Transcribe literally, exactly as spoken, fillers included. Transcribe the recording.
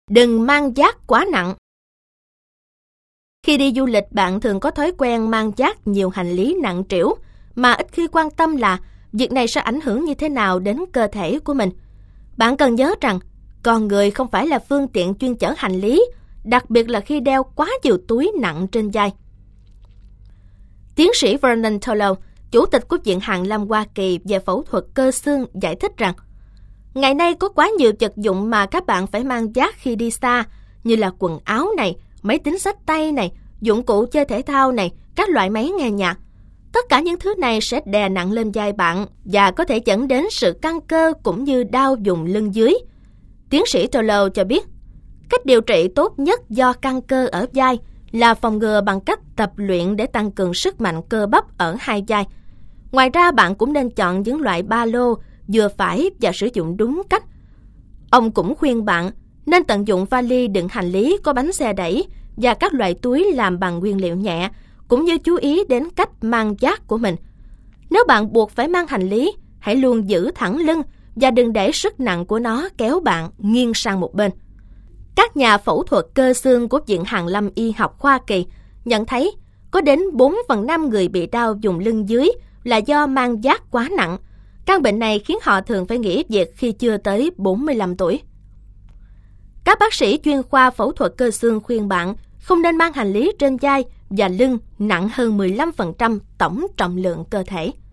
Đừng mang vác quá nặng. Khi đi du lịch, bạn thường có thói quen mang vác nhiều hành lý nặng trĩu mà ít khi quan tâm là việc này sẽ ảnh hưởng như thế nào đến cơ thể của mình. Bạn cần nhớ rằng, con người không phải là phương tiện chuyên chở hành lý, đặc biệt là khi đeo quá nhiều túi nặng trên vai. Tiến sĩ Vernon Thurlow, Chủ tịch của Viện Hàn Lâm Hoa Kỳ về phẫu thuật cơ xương, giải thích rằng, ngày nay có quá nhiều vật dụng mà các bạn phải mang vác khi đi xa, như là quần áo này, máy tính xách tay này, dụng cụ chơi thể thao này, các loại máy nghe nhạc. Tất cả những thứ này sẽ đè nặng lên vai bạn và có thể dẫn đến sự căng cơ cũng như đau vùng lưng dưới. Tiến sĩ Thurlow cho biết, cách điều trị tốt nhất do căng cơ ở vai là phòng ngừa bằng cách tập luyện để tăng cường sức mạnh cơ bắp ở hai vai. Ngoài ra, bạn cũng nên chọn những loại ba lô vừa phải và sử dụng đúng cách. Ông cũng khuyên bạn nên tận dụng vali đựng hành lý có bánh xe đẩy và các loại túi làm bằng nguyên liệu nhẹ, cũng như chú ý đến cách mang vác của mình. Nếu bạn buộc phải mang hành lý, hãy luôn giữ thẳng lưng và đừng để sức nặng của nó kéo bạn nghiêng sang một bên. Các nhà phẫu thuật cơ xương của Viện Hàn Lâm Y học Hoa Kỳ nhận thấy có đến bốn phần năm người bị đau vùng lưng dưới là do mang vác quá nặng. Căn bệnh này khiến họ thường phải nghỉ việc khi chưa tới bốn mươi lăm tuổi. Các bác sĩ chuyên khoa phẫu thuật cơ xương khuyên bạn không nên mang hành lý trên vai và lưng nặng hơn mười lăm phần trăm tổng trọng lượng cơ thể.